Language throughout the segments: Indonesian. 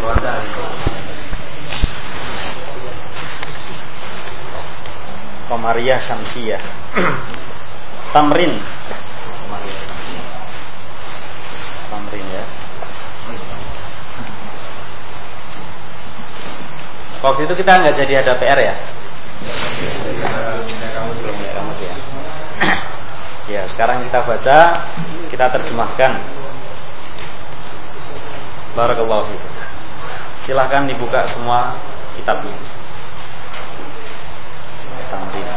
Qamariyah Syamsiyah. Tamrin. Tamrin ya. Waktu itu kita nggak jadi ada PR ya? Belum ya, kamu ya. Ya, sekarang kita baca, kita terjemahkan. Barakallahu fiikum. Silahkan dibuka semua kitabnya. Tamrin.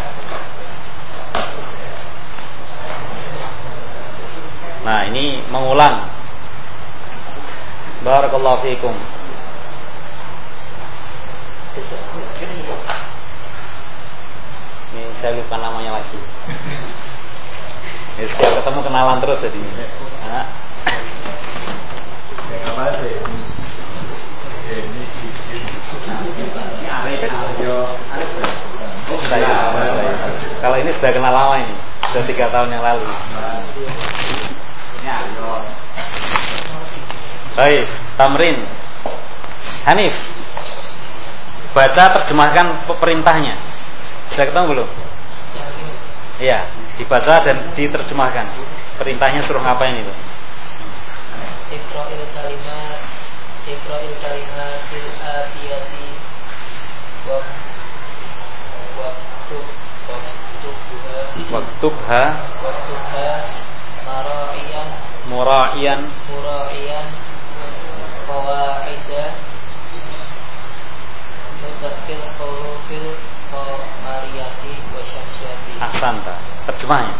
Nah, ini mengulang. Barakallahu fiikum. Ini saya lupa namanya lagi. Ya, setiap ketemu kenalan terus jadi. Nah. Kalau ini sudah kenal lama ini, sudah 3 tahun yang lalu. Baik, Tamrin. Hanif, baca terjemahkan perintahnya. Sudah ketemu belum? Iya, dibaca dan diterjemahkan. Perintahnya suruh ngapain itu? Iqra'il kalimatil atiyati Waktubha mura'iyan qawaida mutaqqil hurufil qamariyati wa syamsiyati. Ahsanta. Terjemahnya.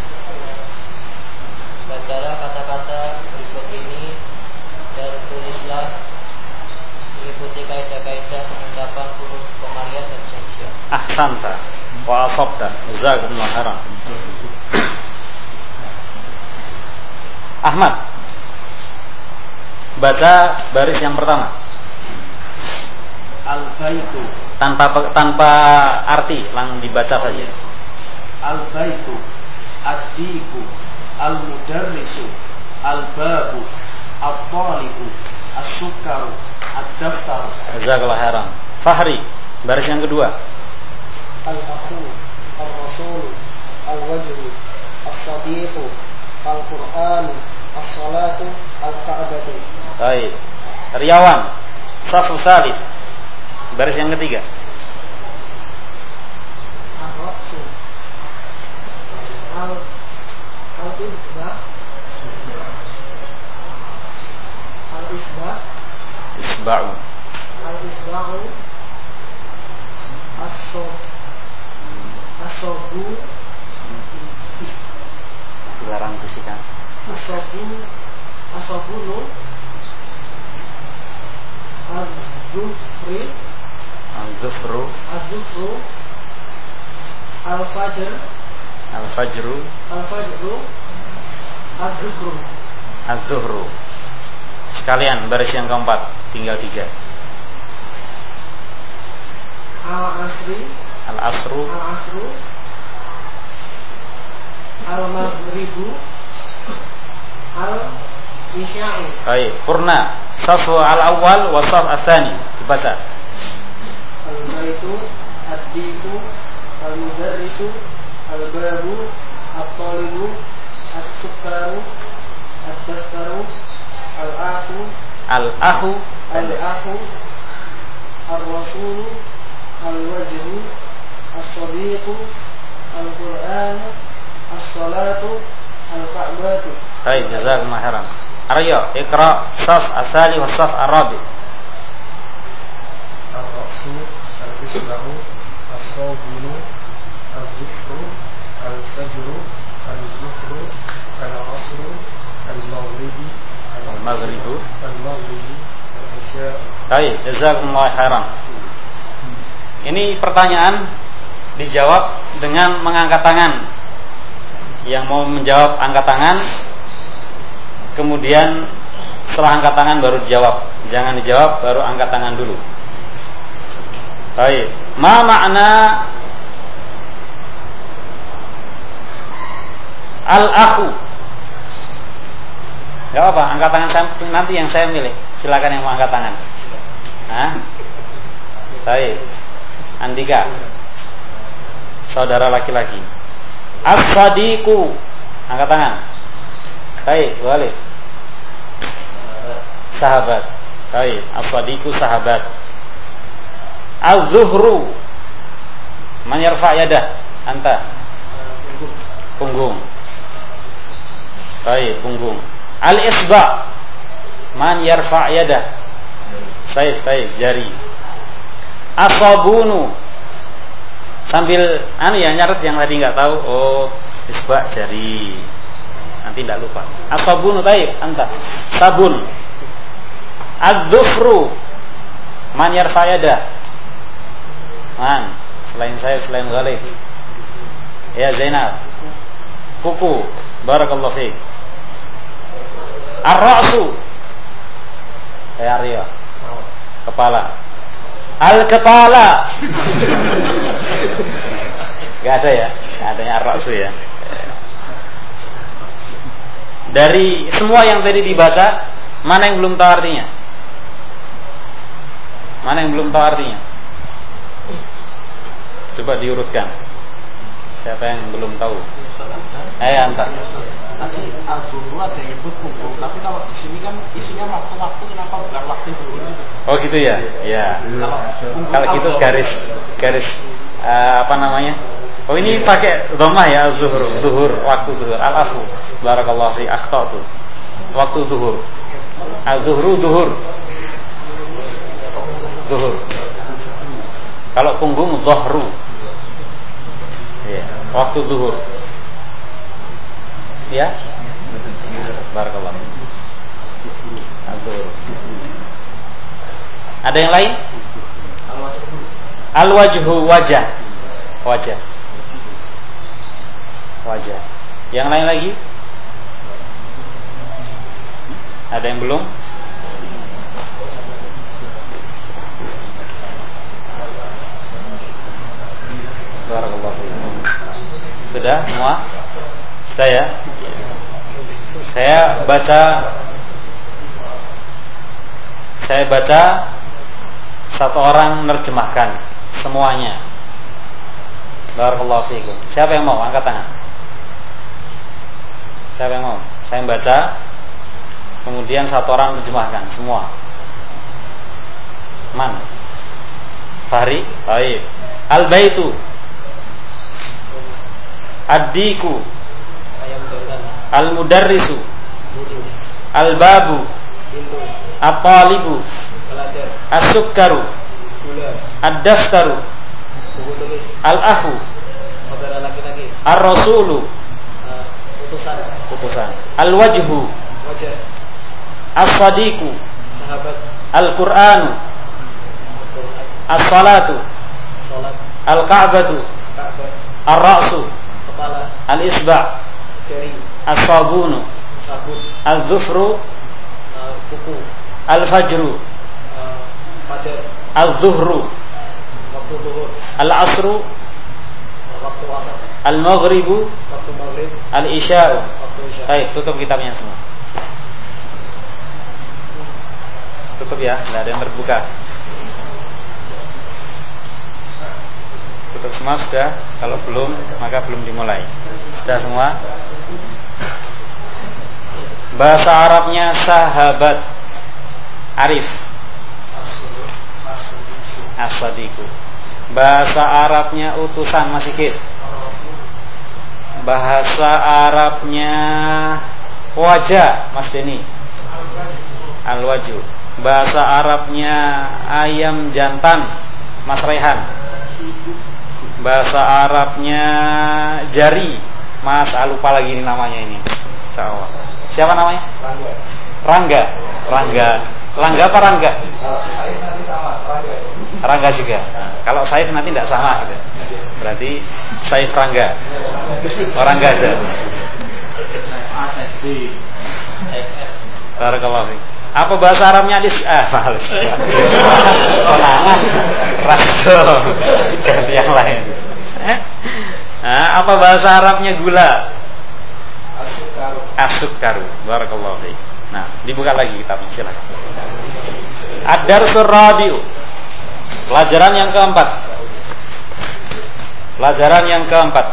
Bacalah kata-kata berikut ini dan tulislah mengikuti kaidah-kaidah pengucapan huruf qamariyah dan syamsiyah. Ahsanta wa asabta. Jazakumullahu khairan. Ahmad, baca baris yang pertama. Al-baitu. Tanpa arti, langsung dibaca saja. Al-baitu, ad-diku, al-mudarrisu, al-babu, at-talibu, as-sukaru, ad-daftaru. Jazakallahu khairan. Fahri, baris yang kedua. Al-akhu, al-rasulu, al-wajhu, as-sadiqu, al-qur'anu, as-salatu, al-ka'batu. Baik. Riawan, Safu Salih, baris yang ketiga. Al-raqsu, al-isbah, al-isbah, Isba'u, al-isba'u, as-sobu, dilarang bisikan. as-sobulu, az-zufri, Al-Zufru, az-zufru, al-fajr, Al-Fajru, al-fajru, az-zufru. Az-Zuhru. Sekalian baris yang keempat, tinggal 3. Al-asri, Al-Asru, al-asru, al-maghribu, al-isya'u. baik. Purna, Safu al-awwal wa Saf al-thani. Dibaca. Al-baitu, ad-diku, al-mudarrisu, al-babu, at-talibu, as-sukaru, ad-daftaru, al-akhu, Al-Akhu, al-akhu, ar-rasulu, al-wajhu, as-sadiqu, al-qur'anu, as-salatu, al-ka'batu. baik. Jazakumullahu khairan. Arya, Iqra Saf al-thani wa Saf al-rabi. Al-raqsu, al-isba'u, as-sawbulu, az-zufru, al-fajru, al-zuhru, al-asru, al-maghribi, Al-Maghribu. al-maghribi, al-isya'u. Baik, jazakumullahu khairan. Ini pertanyaan dijawab dengan mengangkat tangan. Yang mau menjawab angkat tangan, kemudian setelah angkat tangan baru dijawab. Jangan dijawab baru angkat tangan dulu. Baik. Ma makna al-akhu? Gak apa, angkat tangan nanti yang saya milih. Silakan yang mau angkat tangan. Hah? Baik. Andika. Saudara laki-laki. As-sadiqu. Angkat tangan. Baik, Walid. Sahabat. Baik, as-sadiqu sahabat. Az-zuhru. Man yarfa' yadah? Anta. Punggung. Baik, punggung. Al-isba'. Man yarfa' yadah? Baik, jari. As-sabunu. Sambil nyaret yang tadi enggak tahu. Oh, isba' jari. Nanti tidak lupa. As-sabunu, baik, anta. Sabun. Az-zufru. Man yarfa' yadah? Man, selain saya, selain Ghalib. Ya, Zainab. Kuku. Barakallahu fiik. Ar-ra'su. Ya, Arya. Kepala. Al-kepala. Gak ada ya? Gak adanya ar-ra'su ya. Dari semua yang tadi dibaca, mana yang belum tahu artinya? Mana yang belum tahu artinya? Coba diurutkan. Siapa yang belum tahu? Antar. Tadi al-zuhru ada yang nyebut punggung, tapi kalau di sini kan isinya waktu-waktu, kenapa bukan waktu dulu? Oh gitu ya? Ya. Kalau gitu garis apa namanya? Oh ini pakai dhammah ya, zuhur, waktu zuhur. Al-afu. Barakallahu fi akhtatu. Waktu zuhur. Al-zuhru zuhur. Kalau punggung dhahru. Ya, waktu zuhur. Ya. Barakallahu. Al-zuhur. Ada yang lain? Al-wajhu, wajah. Yang lain lagi? Ada yang belum? Barakallahu fiikum. Sudah semua? Saya baca satu orang menerjemahkan semuanya. Barakallahu fiikum. Siapa yang mau angkat tangan? Siapa yang mau? Saya baca, kemudian satu orang menerjemahkan semua. Man? Fahri? Baik. Al-baitu. Ad-diku. Al-mudarrisu. Al-babu. At-talibu. As-sukkaru. Ad-daftaru. Al-ahu. Ar-rasulu. Utusan. Al-wajhu. As-sadiqu. Al-Qur'anu. As-salatu. Al-ka'batu. Ar-ra'su. Al-isba'. As-sabunu. Al-dhufru. Al-fajru. Al-zuhru. Al-asru. Al-maghribu. Al-isya'u. Baik, tutup kitabnya semua. Tutup ya, tidak ada yang terbuka. Tutup semua sudah. Kalau belum, maka belum dimulai. Sudah semua. Bahasa Arabnya sahabat. Arif. As-sadiqu. Bahasa Arabnya utusan, Mas Sikit. Bahasa Arabnya wajah, Mas Deni. Al-wajhu. Bahasa Arabnya ayam jantan, Mas Rehan. Bahasa Arabnya jari, Mas, lupa lagi ini namanya ini. Insyaallah. Siapa namanya? Rangga. Langga apa Rangga? Rangga juga. Kalau Saif nanti tidak sama gitu. Berarti Saif Rangga. Orang Gaza. Barakallahu fiik. Apa bahasa Arabnya hadis? Males. Konangan. Rasul. Ganti yang lain. Apa bahasa Arabnya gula? As-sukkaru. Barakallahu fiik. Nah, dibuka lagi kitabnya, silakan. Ad-darsul rabi'u. Pelajaran yang keempat. Pelajaran yang keempat.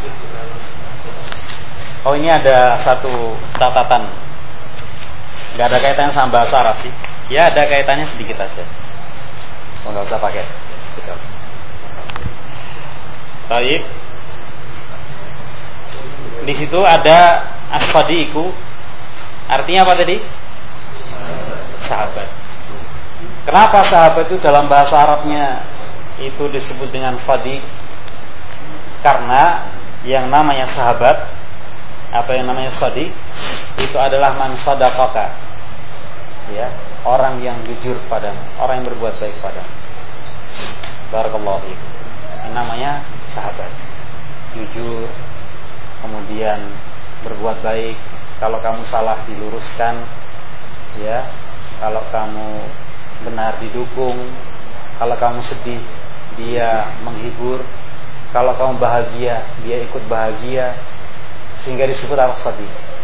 Oh, ini ada satu catatan. Gak ada kaitannya sama bahasa Arab sih. Ya ada kaitannya sedikit aja. Oh, gak usah pakai. Baik. Di situ ada as-sadiqu. Artinya apa tadi? Sahabat. Kenapa sahabat itu dalam bahasa Arabnya itu disebut dengan sadiq? Karena yang namanya sahabat, apa yang namanya sadiq, itu adalah man sadaqaka. Ya, orang yang jujur padamu, orang yang berbuat baik padamu. Barakallahu fiik. Ini namanya sahabat. Jujur, kemudian berbuat baik. Kalau kamu salah diluruskan, ya. Kalau kamu benar didukung, kalau kamu sedih dia menghibur, kalau kamu bahagia dia ikut bahagia, sehingga disebut al-sadiq.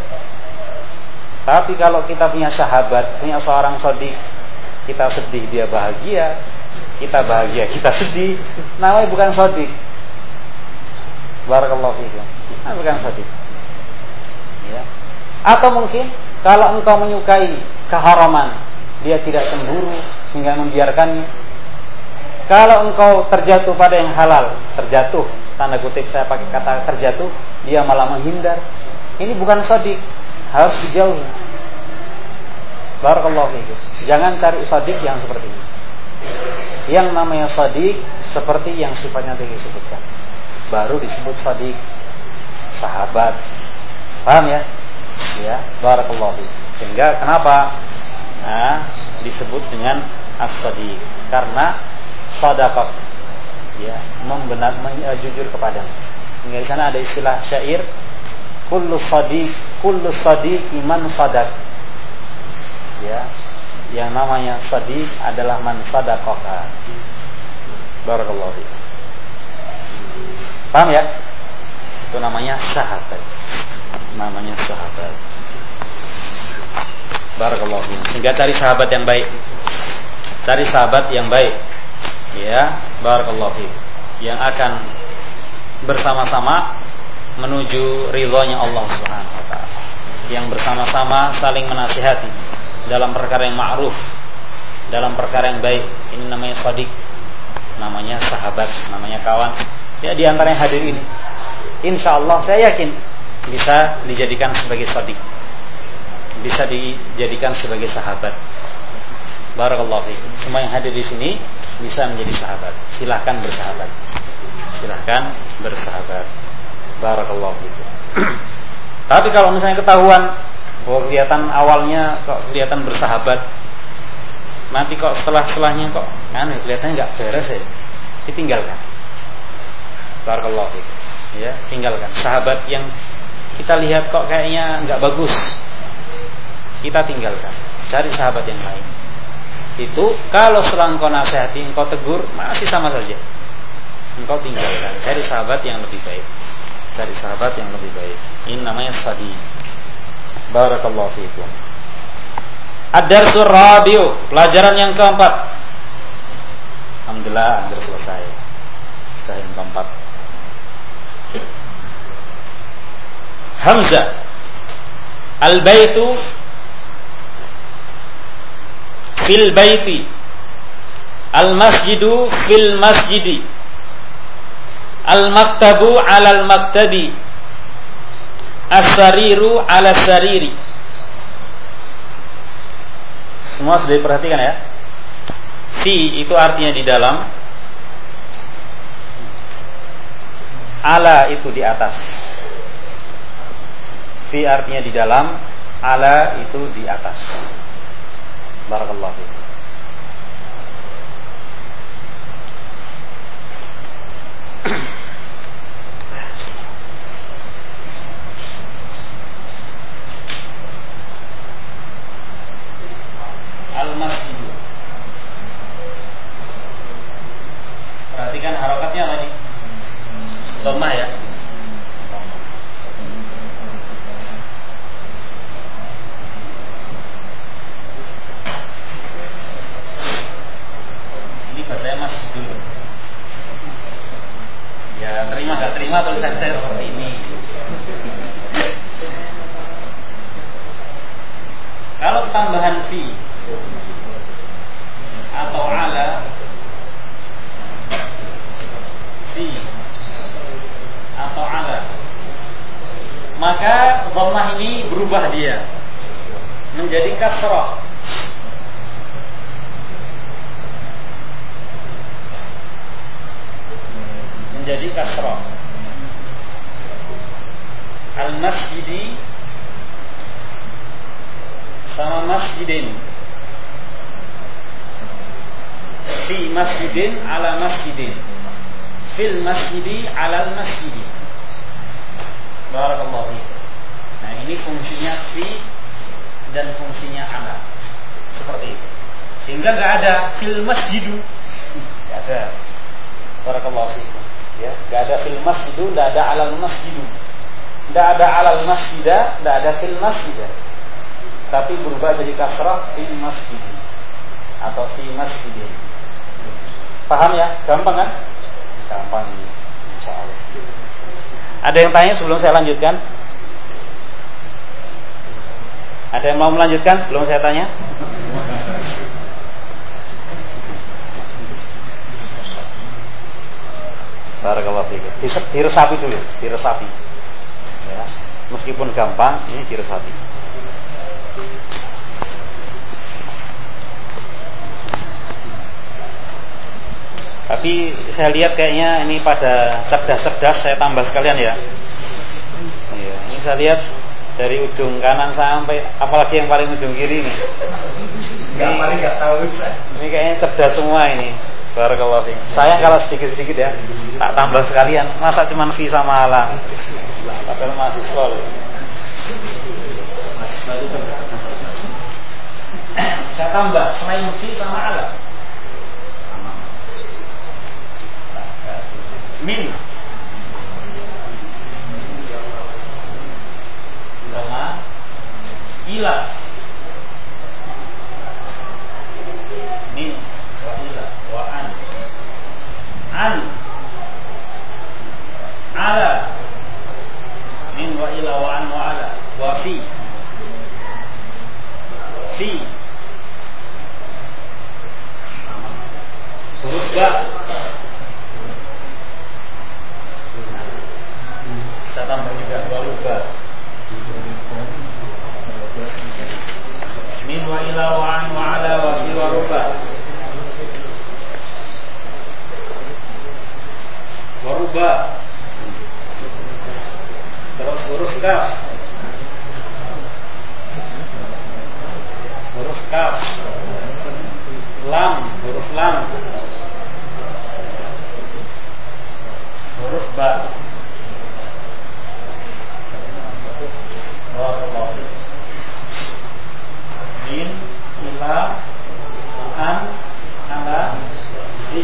Tapi kalau kita punya sahabat, punya seorang sadiq, kita sedih dia bahagia, kita bahagia kita sedih, namanya bukan sadiq. Barakallahu fiikum. Bukan sadiq. Ya. Atau mungkin kalau engkau menyukai keharaman, dia tidak cemburu sehingga membiarkannya. Kalau engkau terjatuh pada yang halal, terjatuh, tanda kutip saya pakai kata terjatuh, dia malah menghindar. Ini bukan shadiq, harus dijauhi. Barakallahu fiikum. Jangan cari shadiq yang seperti ini. Yang namanya shadiq seperti yang sifatnya tadi disebutkan, baru disebut shadiq, sahabat. Paham ya? Ya, barakallahu fiikum. Sehingga kenapa disebut dengan as-sadiq? Karena sadaqah, ya, jujur kepadamu. Hingga di sana ada istilah syair, kullu sadiq iman sadaq. Ya, yang namanya sadiq adalah man sadaqaka. Barakallahu fiikum. Paham ya? Itu namanya sahabat. Namanya sahabat. Barakallahu fiikum. Sehingga cari sahabat yang baik. Cari sahabat yang baik. Ya, barakallahu fiikum. Yang akan bersama-sama menuju ridhonya Allah Subhanahu wa taala. Yang bersama-sama saling menasihati dalam perkara yang ma'ruf, dalam perkara yang baik. Ini namanya shadiq. Namanya sahabat, namanya kawan. Ya, di antara yang hadir ini, insyaallah saya yakin bisa dijadikan sebagai shadiq, bisa dijadikan sebagai sahabat. Barakallahu fiikum. Semua yang hadir di sini bisa menjadi sahabat. Silahkan bersahabat. Silahkan bersahabat. Barakallahu fiikum. Tapi kalau misalnya ketahuan, kelihatan awalnya kok kelihatan bersahabat, nanti kok setelahnya kok kelihatannya nggak beres ya, ditinggalkan. Barakallahu fiikum. Ya, tinggalkan. Sahabat yang kita lihat kok kayaknya nggak bagus, kita tinggalkan. Cari sahabat yang lain. Itu kalau setelah engkau nasihati, engkau tegur, masih sama saja, engkau tinggalkan. Cari sahabat yang lebih baik. Cari sahabat yang lebih baik. Ini namanya shadiq. Barakallahu fiikum. Ad-darsul rabi'u. Pelajaran yang keempat. Alhamdulillah hampir selesai. Sudah yang keempat. Hamzah. Al-baitu fil baiti, al-masjidu fil masjidi, al-maktabu alal maktabi, as-sariru ala sariri. Semua sudah diperhatikan ya. Fi itu artinya di dalam, ala itu di atas. Fi artinya di dalam, ala itu di atas. Barakallahu fiikum. Al-masjid. Perhatikan harokatnya apa nih? Dhammah ya. Terima tulisan saya seperti ini. Kalau tambahan fi atau ala, fi atau ala, maka dhammah ini berubah dia menjadi kasrah. Menjadi kasrah. Al-masjidi sama masjidin. Fi masjidin ala masjidin. Fil masjidi ala masjidi. Barakallahu fiik. Nah, ini fungsinya fi dan fungsinya ala. Seperti itu. Sehingga enggak ada fil masjidu. Enggak ada. Barakallahu fiik. Ya, enggak ada fil masjidu, enggak ada alal masjidu. Enggak ada alal masjidah, enggak ada fil masjidah. Tapi berubah jadi kasrah fil masjidi atau fi masjidin. Paham ya? Gampang kan? Gampang ini, insyaallah. Ada yang tanya sebelum saya lanjutkan? Ada yang mau melanjutkan sebelum saya tanya? Barakallahu fiik. Diresapi dulu, diresapi. Ya, meskipun gampang, ini diresapi. Tapi saya lihat kayaknya ini pada cerdas-cerdas, saya tambah sekalian ya. Iya, ini saya lihat dari ujung kanan sampai apalagi yang paling ujung kiri ini. Nggak tahu. Ini kayaknya cerdas semua ini. Barakallahu fiik. Saya kalau sedikit-sedikit ya, tak tambah sekalian. Masa cuma fi sama ala. Padahal mahasiswa loh. Saya tambah selain fi sama ala. Min sama ila. Min wa ila wa an ala. Min wa ila wa an wa ala wa fi huruf ba. Saya tambah juga waruba. Min wa ila wa an wa ala wa fi waruba. Waruba. Terus huruf kaf. Huruf kaf. Lam, huruf lam. Huruf ba. Min, ila, an, ala, fi.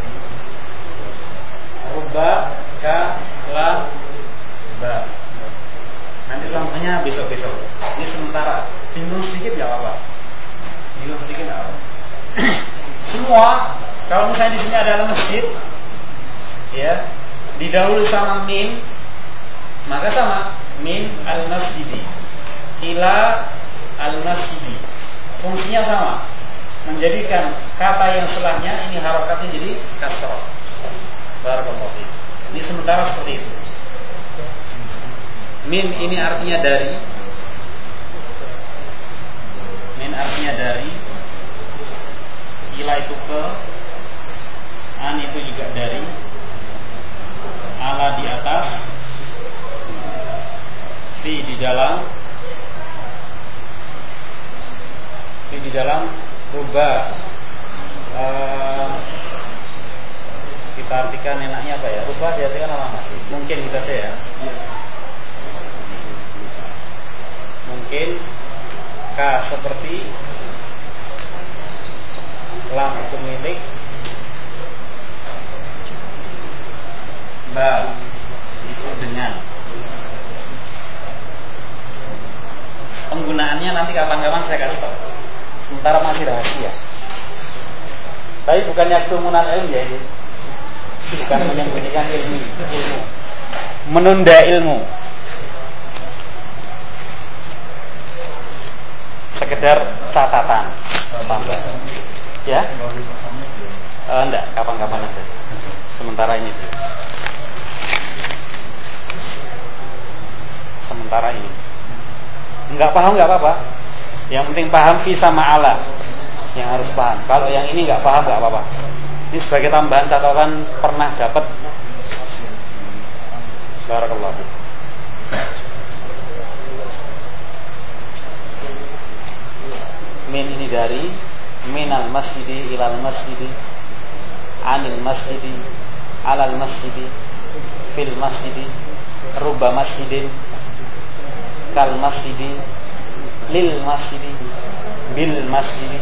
Ruba, ka, la, ba. Nanti contohnya besok-besok. Ini sementara. Bingung sedikit ya apa? Bingung sedikit ya apa? Semua, kalau misalnya di sini adalah masjid, ya, didahului sama min, maka sama min al-masjidi ila al-masjidi. Fungsinya sama, menjadikan kata yang setelahnya ini harokatnya jadi kasrah. Barakallahu fiik. Ini sementara seperti itu. Min ini artinya dari. Min artinya dari. Ila itu ke. An itu juga dari. Ala di atas. Fi di dalam. Fi di dalam. Ruba. Kita artikan enaknya apa ya? Ruba diartikan apa? Mungkin kita ya. Mungkin ka seperti, lam itu milik, ba itu dengan. Penggunaannya nanti kapan-kapan saya kasih tahu. Sementara masih rahasia. Tapi bukannya keumuman ilmu ya ini. Bukan menyembunyikan ilmu. menunda ilmu. Sekedar catatan tambah. Ya? Enggak, kapan-kapan aja. Sementara ini. Sementara ini. Enggak paham enggak apa-apa. Yang penting paham fi sama ala. Yang harus paham. Kalau yang ini enggak paham enggak apa-apa. Ini sebagai tambahan catatan pernah dapat. Barakallahu fiik. Min ini dari minal masjidi ilal masjidi, anil masjidi, alal masjidi, fil masjidi, rubba masjidin, kal masjidi, lil masjidi, bil masjidi.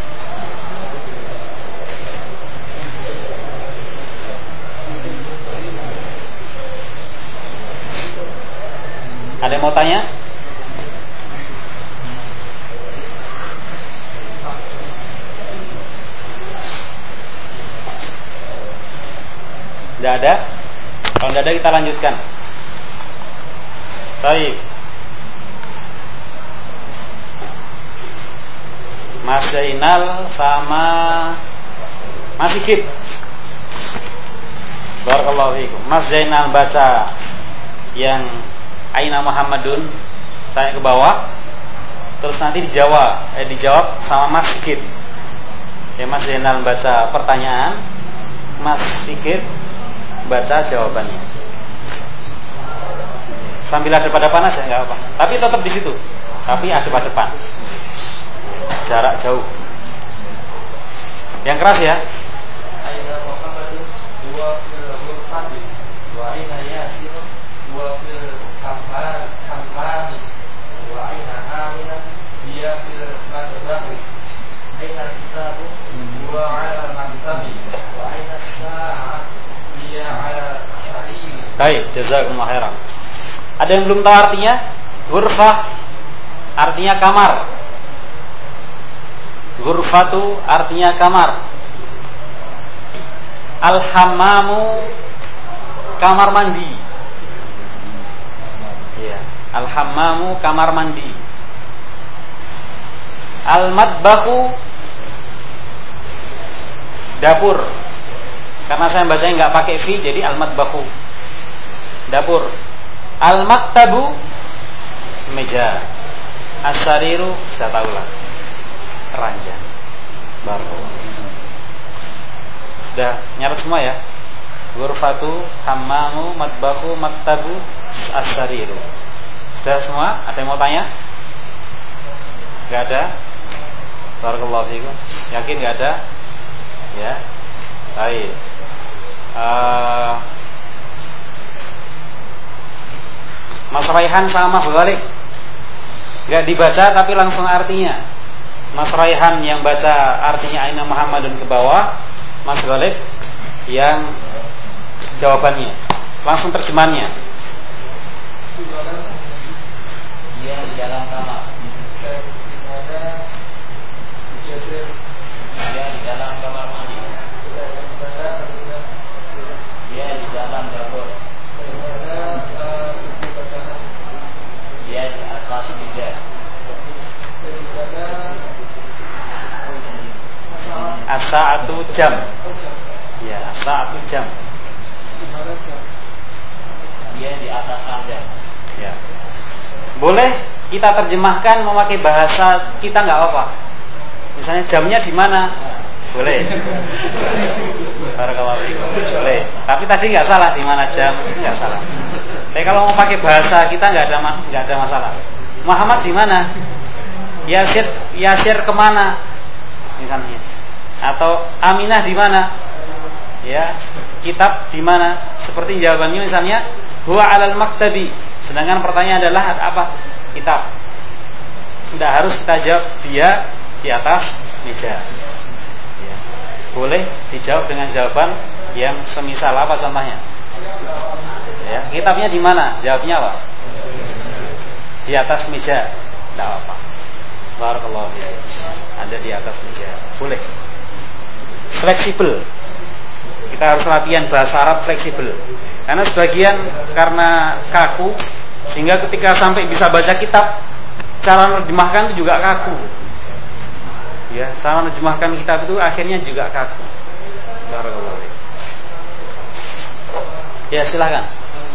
Ada yang mau tanya? Tidak ada? Kalau tidak ada kita lanjutkan. Baik. Mas Zainal sama Mas Sigit. Barakallahu fiikum. Mas Zainal baca yang Aina Muhammadun, saya ke bawah. Terus nanti dijawab sama Mas Sigit. Ya, Mas Zainal baca pertanyaan, Mas Sigit baca jawabannya. Sambil ada pada panas ya nggak apa. Tapi tetap di situ. Tapi ada pada depan. Jarak jauh. Yang keras ya. Aina Muhammadun wa fil ghurfati wa aina Yasin wa fil hammani wa aina Aminah hiya fil madzabi aina kitabu wa ala maktabi wa aina sa'ah hiya ala syariri. Baik, jazakumullah khairan. Ada yang belum tahu artinya? Ghurfah artinya kamar. Ghurfatu artinya kamar. Al-hammamu kamar mandi. Ya, al-hammamu kamar mandi. Al-madbahu dapur. Karena saya bacanya enggak pakai fi, jadi al-madbahu dapur. Al-maktabu meja. As-sariru sudah tahu lah, ranjang. Baru sudah nyarat semua ya. Ghurfatu, hammamu, matbahu, maktabu, as-sariru. Sudah semua? Ada yang mau tanya? Gak ada? Barakallahu fiikum. Yakin gak ada? Ya. Baik. Mas Raihan sama Mas Ghalib gak dibaca tapi langsung artinya. Mas Raihan yang baca artinya Aina Muhammadun ke bawah, Mas Ghalib yang jawabannya langsung terjemahannya. Dia di dalam kamar. Dia di dalam kamar mandi. Dia di dalam dapur. Dia di atas meja. As-sa'atu jam. Ya, as-sa'atu jam. Dia di atas ranjang. Ya. Boleh kita terjemahkan memakai bahasa kita nggak apa-apa. Misalnya jamnya di mana? Boleh. Barakallahu fiikum. Boleh. Tapi tadi nggak salah di mana jam, nggak salah. Tapi kalau mau pakai bahasa kita nggak ada masalah. Muhammad di mana? Yasir kemana? Misalnya. Atau Aminah di mana? Ya, kitab di mana? Seperti jawabannya misalnya huwa 'alal maktabi. Sedangkan pertanyaan adalah apa? Kitab. Tidak harus kita jawab dia di atas meja. Ya. Boleh dijawab dengan jawaban yang semisal apa contohnya? Ya, kitabnya di mana? Jawabnya apa? Di atas meja. Tidak apa. Barakallahu fiik. Ada di atas meja. Boleh. Fleksibel. Kita harus latihan bahasa Arab fleksibel. Karena sebagian karena kaku, sehingga ketika sampai bisa baca kitab, cara menerjemahkan itu juga kaku. Ya, cara menerjemahkan kitab itu akhirnya juga kaku. Barakallahu fiik. Ya, silakan.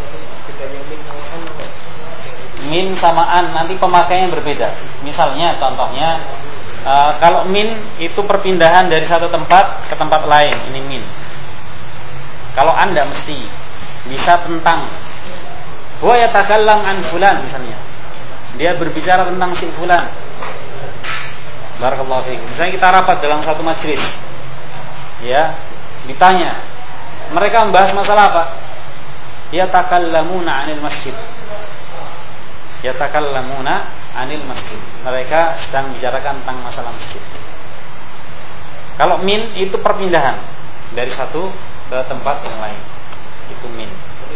Min sama an nanti pemakaiannya berbeda. Misalnya contohnya kalau min itu perpindahan dari satu tempat ke tempat lain, ini min. Kalau an tidak mesti, bisa tentang. Huwa yatakallam an fulan misalnya. Dia berbicara tentang si fulan. Barakallahu fiik. Misalnya kita rapat dalam satu majelis. Ya, ditanya. Mereka membahas masalah apa? Yatakallamuna 'anil masjid. Yatakallamuna 'anil masjid. Mereka sedang bicarakan tentang masalah masjid. Kalau min itu perpindahan dari satu ke tempat yang lain. Itu min.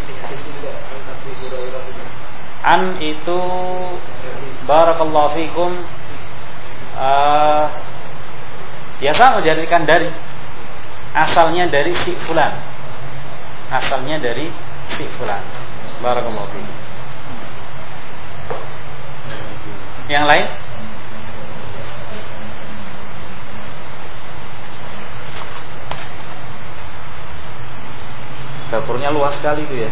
An itu barakallahu fikum biasa menjadikan dari. Asalnya dari si fulan. Asalnya dari si fulan. Barakallahu fikum. Yang lain? Dapurnya luas sekali itu ya.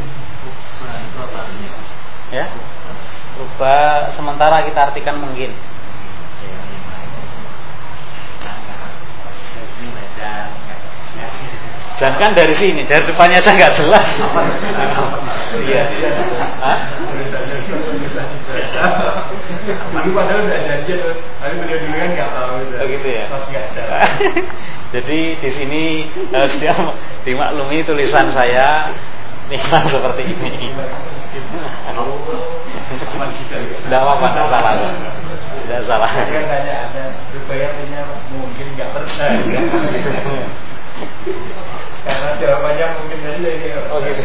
Ya? Rubah sementara kita artikan mungkin. Dan kan dari sini, dari depannya aja nggak jelas. Iya. Dulu padahal udah janji tuh, tapi beliau dulu kan nggak tahu. Oh gitu ya. Jadi di sini harus dimaklumi tulisan saya memang seperti ini. Tidak apa-apa, tidak salah. Tidak salah. Saya tanya Anda, supaya punya mungkin nggak percaya. Karena jawabannya mungkin saja ini. Oh gitu.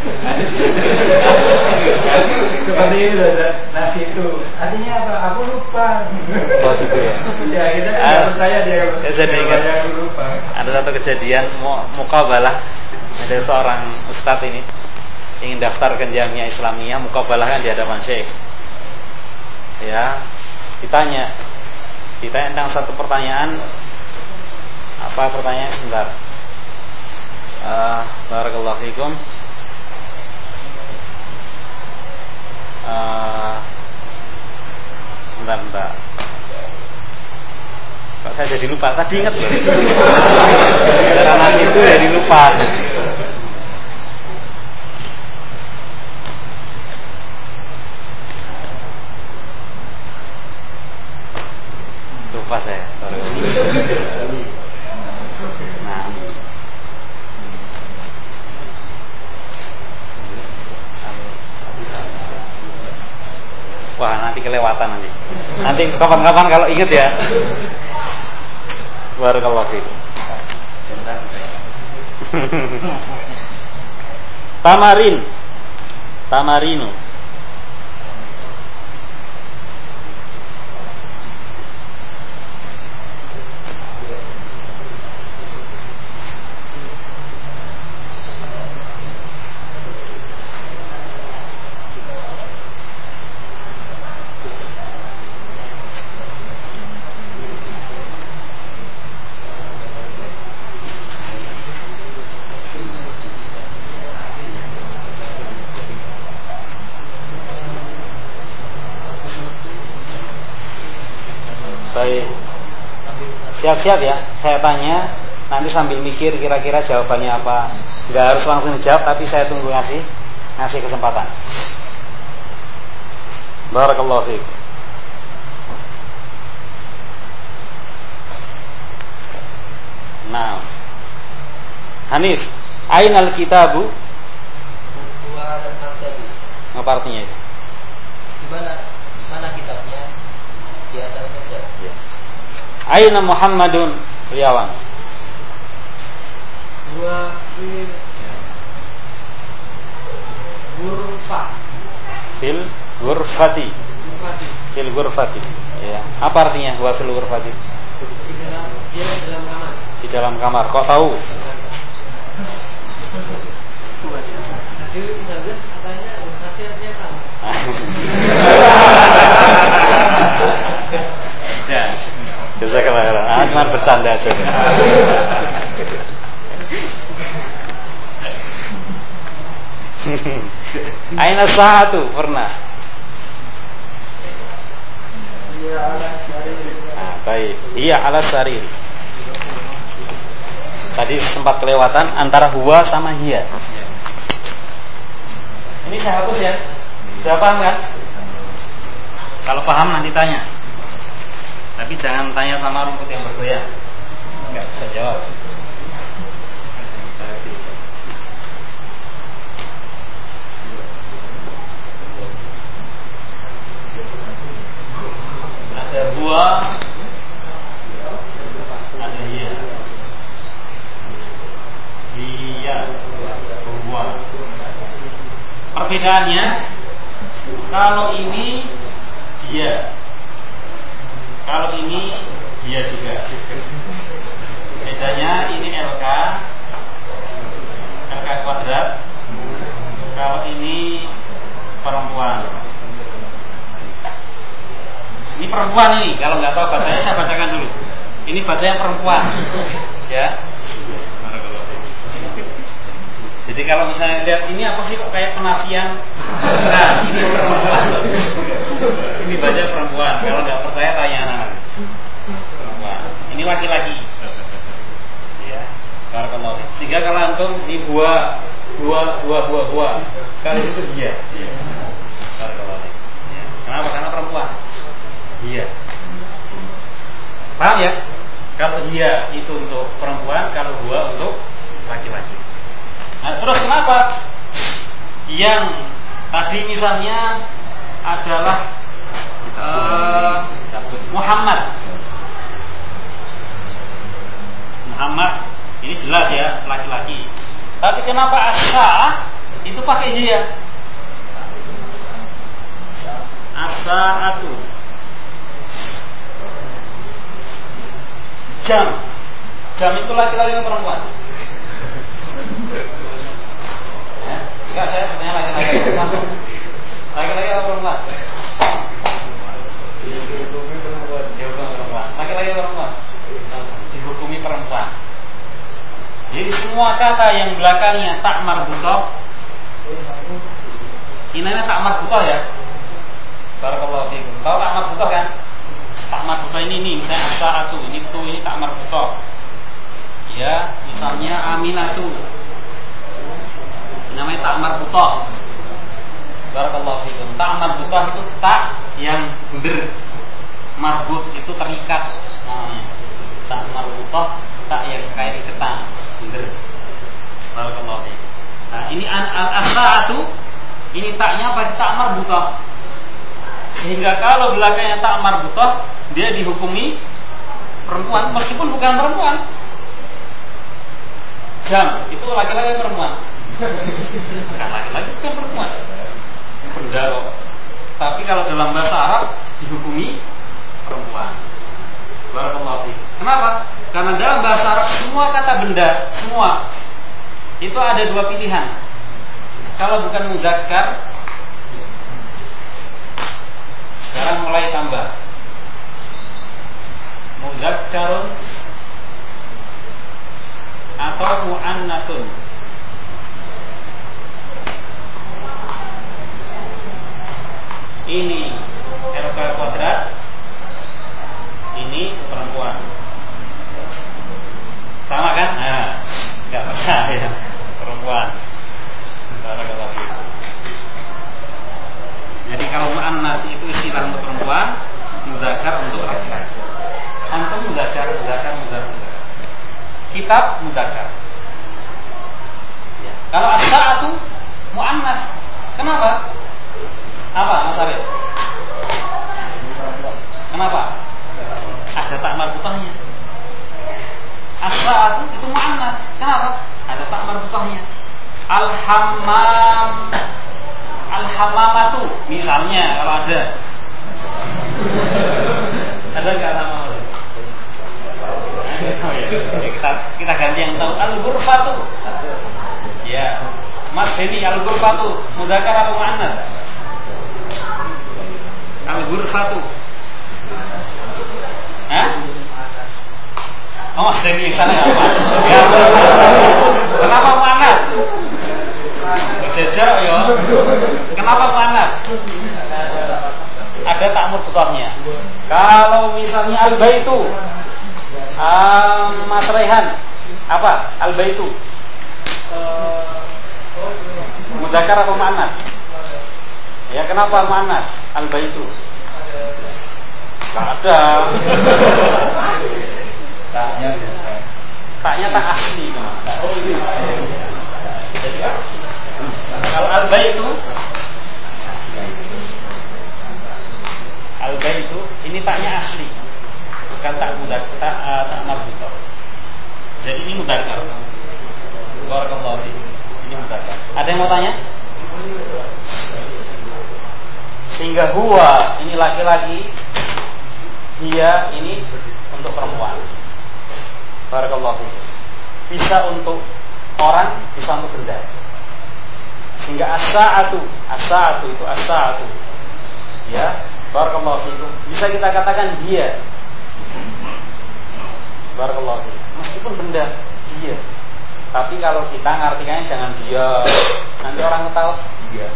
Seperti itu nasi itu. Artinya apa? Aku lupa. Oh gitu ya. Ya kita nggak percaya dia. Saya ingat ada satu kejadian muqabalah. Ada seorang ustadz ini ingin daftar ke Jamiah Islamiyah, muqabalah kan di hadapan syekh. Ya, ditanya tentang satu pertanyaan. Apa pertanyaan? Sebentar. Barakallahu fikum. Sebentar. Kok saya jadi lupa? Tadi ingat loh. Karena itu jadi lupa. Lupa saya. Nah. Wah, nanti kelewatan nanti. Nanti kapan-kapan kalau ingat ya. Barakallahu fiikum. Tamarinu. Siap-siap ya, saya tanya, nanti sambil mikir kira-kira jawabannya apa. Nggak harus langsung dijawab, tapi saya tunggu ngasih kesempatan. Barakallahu fiik. Nah, Hanif, ainal kitabu? Apa artinya itu? Di mana kitabnya? Di atas saja. Ya. Aina Muhammadun Riawan. Dua Gurfa. Fil Gurfati. Fil Gurfati. Ya. Apa artinya wa fil Gurfati? Dia di dalam kamar. Di dalam kamar. Kok tahu? 2019 katanya nasihatnya sama. Ya, jazakallah khairan. Cuma bercanda aja. Aina sa'atu pernah. Iya ala sarir. Nah, baik. Iya ala sarir. Tadi sempat kelewatan antara huwa sama hiya. Ini saya hapus ya. Sudah paham kan? Kalau paham nanti tanya. Tapi jangan tanya sama rumput yang bergoyang. Enggak bisa jawab. Ada huwa, ada hiya. Iya, huwa. Perbedaannya, kalau ini dia, kalau ini dia juga. Bedanya ini LK kuadrat. Kalau ini perempuan. Ini perempuan ini. Kalau nggak tahu bacanya saya bacakan dulu. Ini bacanya perempuan, ya. Jadi kalau misalnya lihat ini apa sih kok kayak penafian? Nah, ini perempuan. Ini baca perempuan. Kalau nggak percaya tanya anak. Perempuan. Ini laki-laki. Ya. Barakallahu. Sehingga kalau antum di buah. Kalau itu dia. Barakallahu. Ya. Kenapa? Karena perempuan. Dia. Paham ya? Kalau dia itu untuk perempuan, kalau gua untuk laki-laki. Nah, terus kenapa yang tadi misalnya adalah Muhammad ini jelas ya laki-laki. Tapi kenapa asa itu pakai dia? Asa'atu. Jam itu laki-laki atau perempuan? Enggak, saya tanya laki-laki atau perempuan? Laki-laki atau perempuan? Dihukumi perempuan. Laki-laki atau perempuan? Dihukumi perempuan. Jadi semua kata yang belakangnya tak marbutoh, ini namanya tak marbutoh ya. Barakallahu fiikum. Tahu tak marbutoh kan? Tak marbutoh ini misalnya asa'atu, ini tak marbutoh. Ya, misalnya aminatu. Namanya tak marbutoh. Barakallahu fiikum. Tak marbutoh itu tak yang ber, marbut itu terikat. Tak marbutoh tak yang kayak iketan, ber. Barakallahu fiikum. Nah, ini al-asa'atu, ini taknya pasti tak marbutoh. Sehingga kalau belakangnya tak marbutoh, dia dihukumi perempuan meskipun bukan perempuan. Jam itu laki-laki perempuan. Bukan laki-laki, bukan perempuan. Benda. Tapi kalau dalam bahasa Arab dihukumi perempuan. Barakallahu fiik. Kenapa? Karena dalam bahasa Arab semua kata benda, semua itu ada dua pilihan. Kalau bukan muzakkar, sekarang mulai tambah. Muzakkarun atau mu'annatsun. Ini LK kuadrat, ini perempuan. Sama kan? Nah, enggak percaya. Perempuan. Barakallahu fiikum. Jadi kalau mu'annats itu istilah untuk perempuan, muzakkar untuk laki-laki. Antum muzakkar. Kitab muzakkar. Ya. Kalau as-sa'atu mu'annats. Kenapa? Apa Mas Arif? Kenapa? Ada tak marbutahnya. As-sa'atu itu mu'annats. Kenapa? Ada tak marbutahnya. Al-hammamatu misalnya kalau ada. Ada enggak sama? Oh, ya. Kita ganti yang tahu. Al-ghurfatu. Ya. Mas Beni, al-ghurfatu mudzakar atau muannas? Al-ghurfatu. Hah? Oh, Mas Beni sana apa? Ya. Kenapa muannas? Jajar ya. Kenapa muannas? Ada ta'mur butornya. Kalau misalnya al-baitu, Mas Raihan, apa? Al-baitu mudzakar atau muannas? Ya, kenapa muannas? Al-baitu. Enggak ada. Taknya tak asli memang. Kalau al-baitu, al-baitu ini taknya asli. Bukan tak mudzakar, tak marbuthah. Jadi ini mudzakar. Barakallahu fiik. Ini mudzakar. Ada yang mau tanya? Sehingga huwa ini laki-laki, dia ini untuk perempuan. Barakallahu fiik. Bisa untuk orang, bisa untuk benda. Sehingga as-sa'atu itu as-sa'atu. Ya, barakallahu fiik. Bisa kita katakan dia. Barakallahu fiik. Meskipun benda, dia. Tapi kalau kita ngartikannya jangan dia. Nanti orang ketawa dia.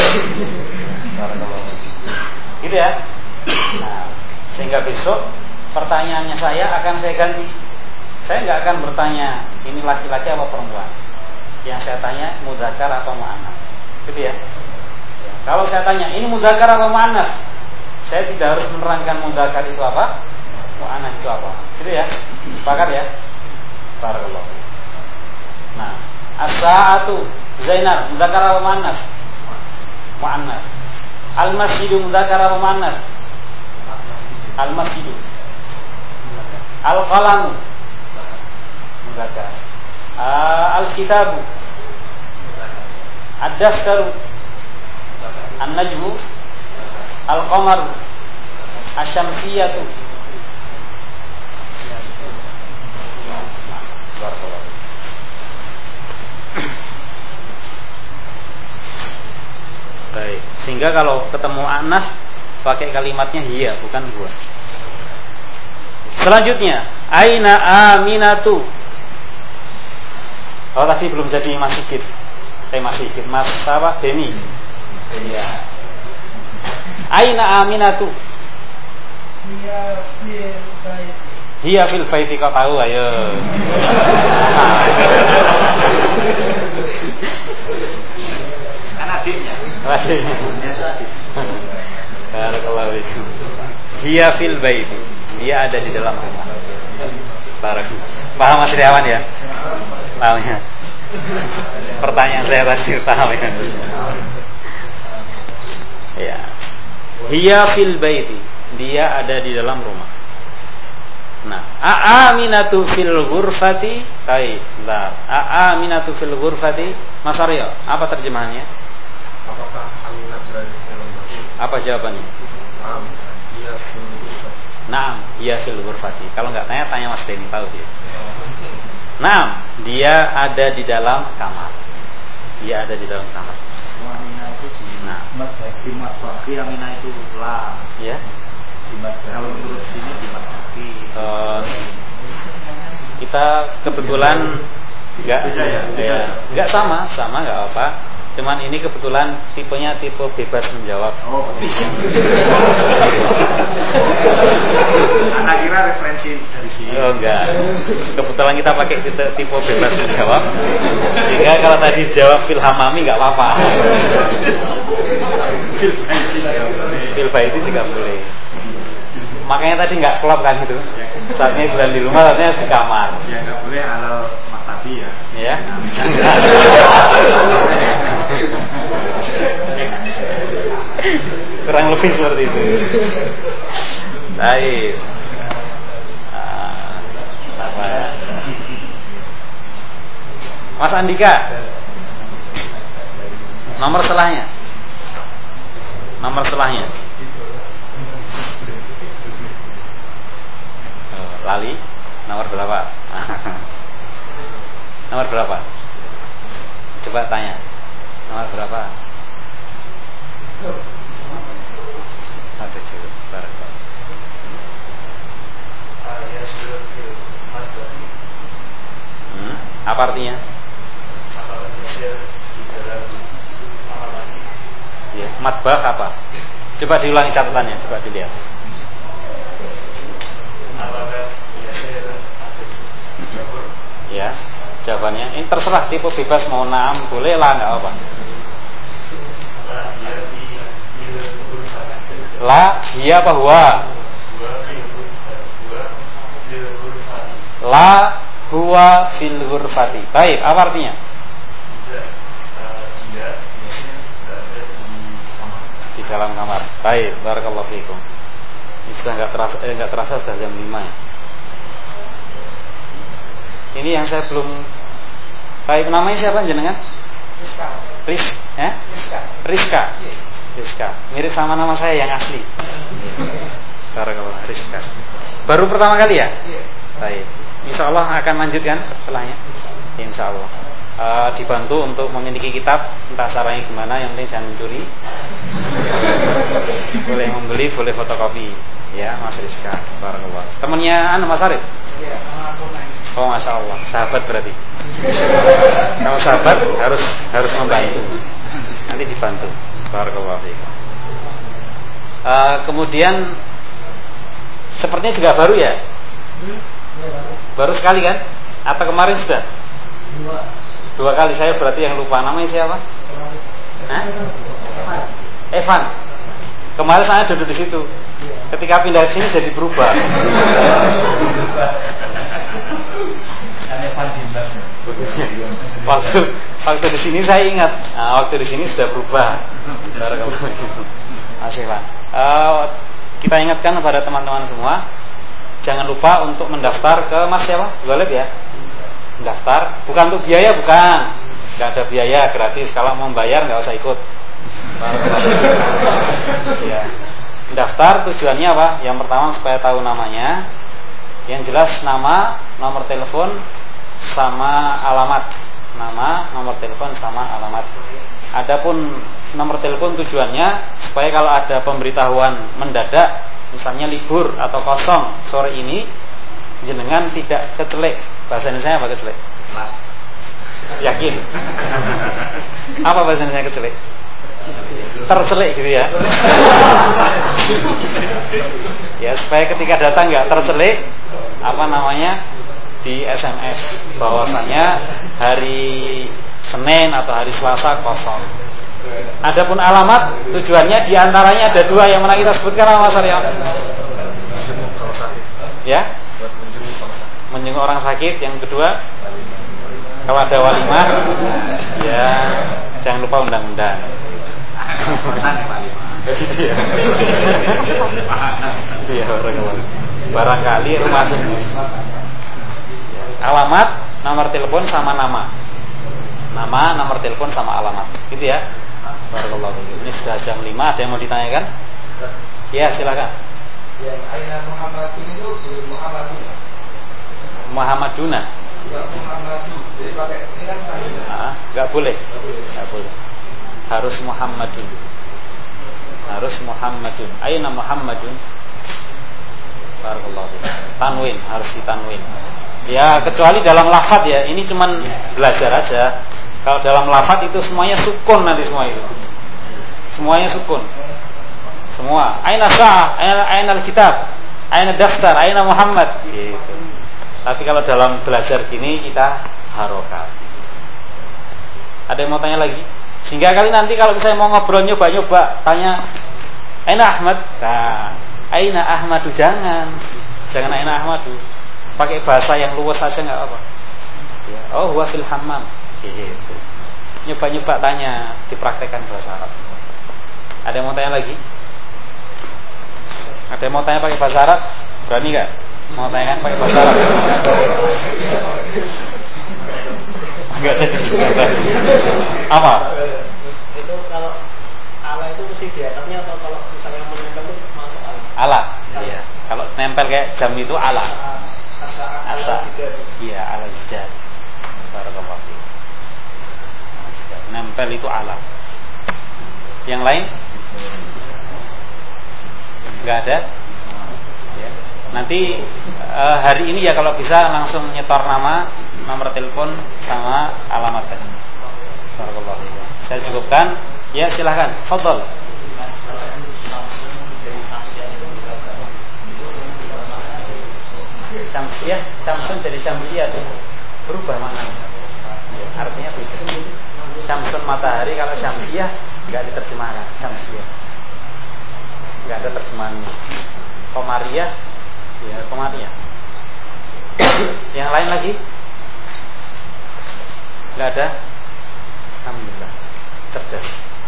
Gitu ya. Nah, sehingga besok pertanyaannya saya akan saya ganti. Saya nggak akan bertanya ini laki-laki atau perempuan. Yang saya tanya mudzakar atau muannas. Gitu ya. Kalau saya tanya ini mudzakar atau muannas, saya tidak harus menerangkan mudzakar itu apa, muannas itu apa. Gitu ya. Sepakat ya? Barakallahu. Nah, as-sa'atu Zainab mudzakar atau muannas? Muannas. Al-masjidu mudzakar atau muannas? Al-masjidu. Al-qalamu mudzakar. Al-kitabu. Ad-daftaru. An-najmu. Al-qamaru. Asy-syamsiyatu. Barakallahu. Baik, sehingga kalau ketemu anas pakai kalimatnya hiya, bukan gua. Selanjutnya, aina aminatu. Oh, tadi belum jadi Mas Sigit. Mas Sigit, Mas apa? Beni. Iya. Aina aminatu. Hiya fil baiti, kau tahu, ayo. Kan adiknya. Barakallahu fiikum. Hiya fil baiti. Dia ada di dalam rumah. Barakallahu. Paham Mas Riawan ya? Paham ya? Pertanyaan saya tadi paham ya? Ya. Hiya fil baiti. Dia ada di dalam rumah. Nah, a'aminatu fil ghurfati. Baik, bentar. A'aminatu fil ghurfati. Mas Aryo, apa terjemahannya? Apakah aminat berada di dalam rumah? Apa jawabannya? Iya fil ghurfati. Naam, iya fil ghurfati. Kalau nggak tanya Mas Denny, tahu dia. Naam, dia ada di dalam kamar. Dia ada di dalam kamar. Aminah itu di masbaki, aminah itu lah. Ya. Kalau menurut sini di masbaki. Kita kebetulan nggak sama nggak apa. Cuman ini kebetulan tipenya tipe bebas menjawab. Oh. Anak kira referensi dari sini. Oh enggak. Kebetulan kita pakai tipe bebas menjawab. Sehingga kalau tadi jawab fil hamami nggak apa-apa. Fil baiti juga boleh. Makanya tadi nggak klop kan itu. Saatnya bilang di rumah, saatnya di kamar. Ya nggak boleh alal maktabi ya. Ya. Kurang lebih seperti itu. Baik. Mas Andika, nomor setelahnya. Lali, nomor berapa? Nomor berapa? Coba tanya. Nomor berapa? Ada cukup. Barakallahu. Apa artinya? Ya, matbah apa? Coba diulangi catatannya, coba dilihat. Ya, jawabannya ini terserah, tipe bebas, mau naam boleh lah, nggak apa. La, dia apa huwa? La huwa fil ghurfati. Baik, apa artinya? Di dalam kamar. Baik, barakallahu fiikum. Ini sudah enggak terasa sudah jam 5 ya. Ini yang saya belum. Baik, namanya siapa jenengan? Rizka. Mirip sama nama saya yang asli. Barakallahu, Rizka. Baru pertama kali ya? Baik. Insyaallah akan lanjutkan setelahnya. Insyaallah. Dibantu untuk memiliki kitab, entah caranya gimana, yang penting jangan mencuri. Boleh membeli, boleh fotokopi. Ya, Mas Rizka. Barakallah. Temannya Mas Arif? Iya, oh, Masya Allah, sahabat berarti. Kalau sahabat harus membantu. Nanti dibantu. Barakallahu fiikum. Kemudian sepertinya juga baru ya? Baru sekali kan? Atau kemarin sudah? Dua kali. Saya berarti yang lupa. Namanya siapa? Evan. Kemarin saya duduk di situ. Ketika pindah ke sini jadi berubah. Waktu di sini saya ingat. Waktu di sini sudah berubah. Masih Pak. Kita ingatkan kepada teman-teman semua, jangan lupa untuk mendaftar ke Mas siapa? Goleb ya. Mendaftar, bukan untuk biaya, bukan. Enggak ada biaya, gratis. Kalau mau bayar enggak usah ikut. Ya. Daftar tujuannya apa? Yang pertama supaya tahu namanya. Yang jelas nama, nomor telepon sama alamat. Nama, nomor telepon sama alamat. Adapun nomor telepon tujuannya supaya kalau ada pemberitahuan mendadak, misalnya libur atau kosong sore ini, jenengan tidak kecelek. Bahasa Indonesia apa kecelek? Yakin? Apa bahasa Indonesia kecelek? Tercelik gitu ya. Ya, supaya ketika datang nggak tercelik, apa namanya, di SMS bahwasanya hari Senin atau hari Selasa kosong. Adapun alamat tujuannya diantaranya ada dua, yang mana kita sebutkan apa Mas Arya? Ya, menjenguk orang sakit. Yang kedua, kalau ada walimah, ya jangan lupa undang-undang. Iya, barangkali rumah sendiri. Alamat, nomor telepon sama nama. Nama, nomor telepon sama alamat. Gitu ya. Barakallahu fiikum. Ini sudah jam 5, ada yang mau ditanyakan? Ya, silakan. Yang Aina Muhammadun itu Muhammadun. Muhammaduna. Muhammadun. Jadi pakai ini kan enggak boleh. Enggak boleh. Harus Muhammadun. Harus Muhammadun. Aina Muhammadun. Barakallahu fiikum. Tanwin, harus ditanwin. Ya, kecuali dalam lafaz ya. Ini cuman belajar aja. Kalau dalam lafaz itu semuanya sukun nanti semua itu. Semuanya sukun. Semua. Aina sa'ah, aina al-kitab, aina daftar, aina Muhammad gitu. Tapi kalau dalam belajar gini kita harokat. Ada yang mau tanya lagi? Sehingga kali nanti kalau saya mau ngobrol nyoba-nyoba tanya aina Ahmad? Nah, aina Ahmadu jangan aina Ahmadu. Pakai bahasa yang luas saja enggak apa-apa. Ya, oh huwa fil hammam. Gitu. Nyoba-nyoba tanya, dipraktekkan bahasa Arab. Ada yang mau tanya lagi? Ada yang mau tanya pakai bahasa Arab? Berani enggak? Mau tanya pakai bahasa Arab? Enggak jadi. Apa? Itu kalau ala itu mesti di atasnya, atau kalau misalnya menempel itu masuk ala? Ala. Iya. Kalau nempel kayak jam itu ala. Asa. Iya, ala jidar. Barakallahu fiik. Nempel nempel itu ala. Yang lain? Nggak ada? Ya. Nanti hari ini ya kalau bisa langsung nyetor nama, nomor telepon sama alamat tadi. Saya cukupkan. Ya silahkan. Fadhol. Syamsiyah, Syamsun jadi Syamsiyah tuh berubah maknanya. Ya, artinya beda. Syamsun matahari, kalau Syamsiyah nggak diterjemahkan. Syamsiyah nggak ada terjemahannya. Komariah, ya Komariah. Yang lain lagi? Nggak ada. Alhamdulillah, cerdas.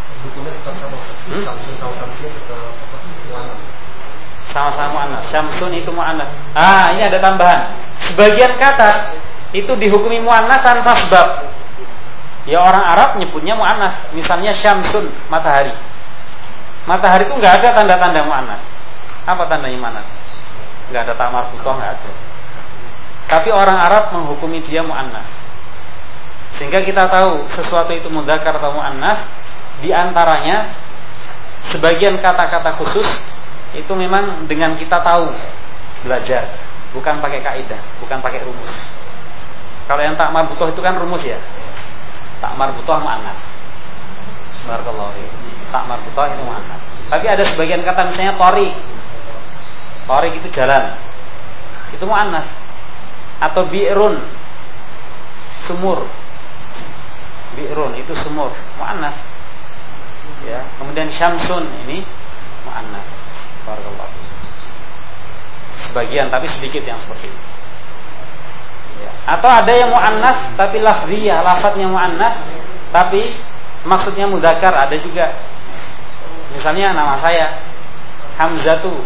Sama-sama mu'annas. Syamsun itu mu'annas. Ini ada tambahan. Sebagian kata itu dihukumi mu'annas tanpa sebab. Ya orang Arab nyebutnya mu'annas. Misalnya syamsun, matahari. Matahari itu nggak ada tanda-tanda mu'annas. Apa tandanya mu'annas? Nggak ada tak marbuthah, nggak ada. Tapi orang Arab menghukumi dia mu'annas. Sehingga kita tahu sesuatu itu mudzakkar atau mu'annas. Di antaranya sebagian kata-kata khusus itu memang dengan kita tahu, belajar, bukan pakai kaidah, bukan pakai rumus. Kalau yang tak marbuthah itu kan rumus ya. Tak marbuthah mu'annas. Barakallahu fiik. Tak marbuthah itu mu'annas. Tapi ada sebagian kata misalnya thariq. Thariq itu jalan. Itu mu'annas. Atau bi'run, sumur. Bi'run itu sumur, mu'annas. Ya, kemudian syamsun ini mu'annas. Barakallahu. Sebagian tapi sedikit yang seperti itu. Ya. Atau ada yang mu'annas tapi lafziyah, lafadznya mu'annas tapi maksudnya mudzakkar, ada juga. Misalnya nama saya Hamzatu,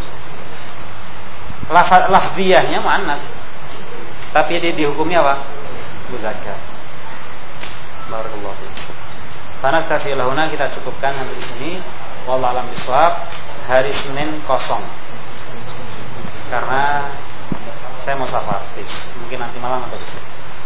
lafziyahnya mu'annas tapi dia dihukumi apa? Mudzakkar. Barakallahu. Fanaktafi lahuna, kita cukupkan sampai di sini. Wallahu a'lam bishawab. Hari Senin kosong karena saya mau safar. Mungkin nanti malam atau besok.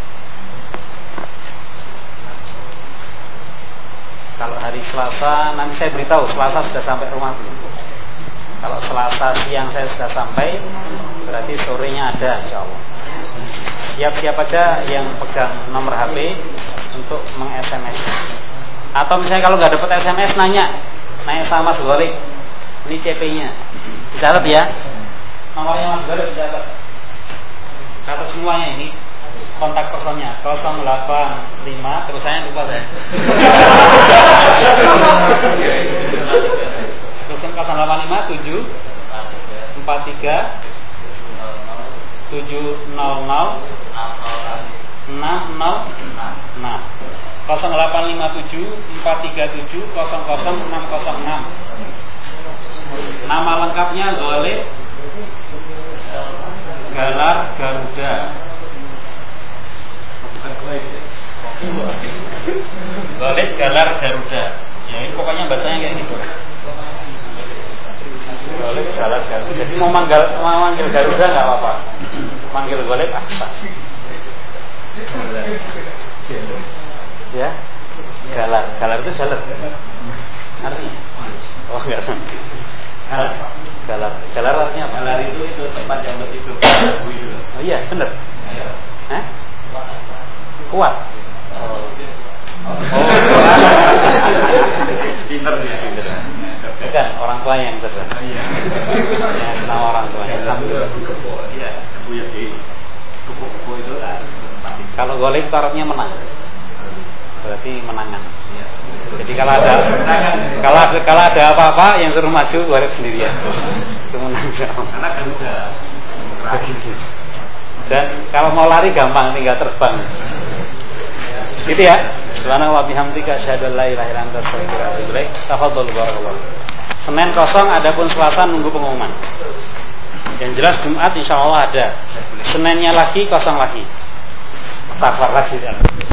Kalau hari Selasa nanti saya beritahu. Selasa sudah sampai rumah belum? Kalau Selasa siang saya sudah sampai, berarti sorenya ada insyaallah. Siap-siap aja yang pegang nomor HP untuk meng-SMS. Atau misalnya kalau nggak dapat SMS, nanya sama Mas Golik. Ini CP-nya. Dicatat ya. Nomornya Mas Golik dicatat. Catat semuanya ini. Kontak personnya 085, terus saya lupa saya. Terus 085 7 43 700 606. 0857 437 00606. Nama lengkapnya Golek Galar Garuda. Golek Galar Garuda. Ya ini pokoknya bacanya kayak gitu. Golek Galar Garuda. Jadi mau manggil Garuda nggak apa-apa. Manggil Golek apa? Ya, galar itu jalan. Artinya? Oh enggak. Galar artinya apa? Galar itu tempat yang bertidur. Oh iya, benar. Kuat. Oh. Pinter ya. Bukan orang tua yang cerdas. Iya. Ya, nama orang tua. Alhamdulillah. Iya, Buya di kupu-kupu itu lah. Kalau golek itu artinya menang. Berarti menangan. Ya. Jadi kalau ada apa-apa yang suruh maju golek sendirian. Itu menang. Karena kan udah dan kalau mau lari gampang, tinggal terbang. Gitu ya. Subhanallah bihamdika asyhadu an la ilaha illa anta astaghfiruka wa atubu ilaik. Tafadhol barakallahu. Senin kosong, adapun Selasa nunggu pengumuman. Yang jelas Jumat insyaallah ada. Seninnya lagi kosong lagi. Safar lagi.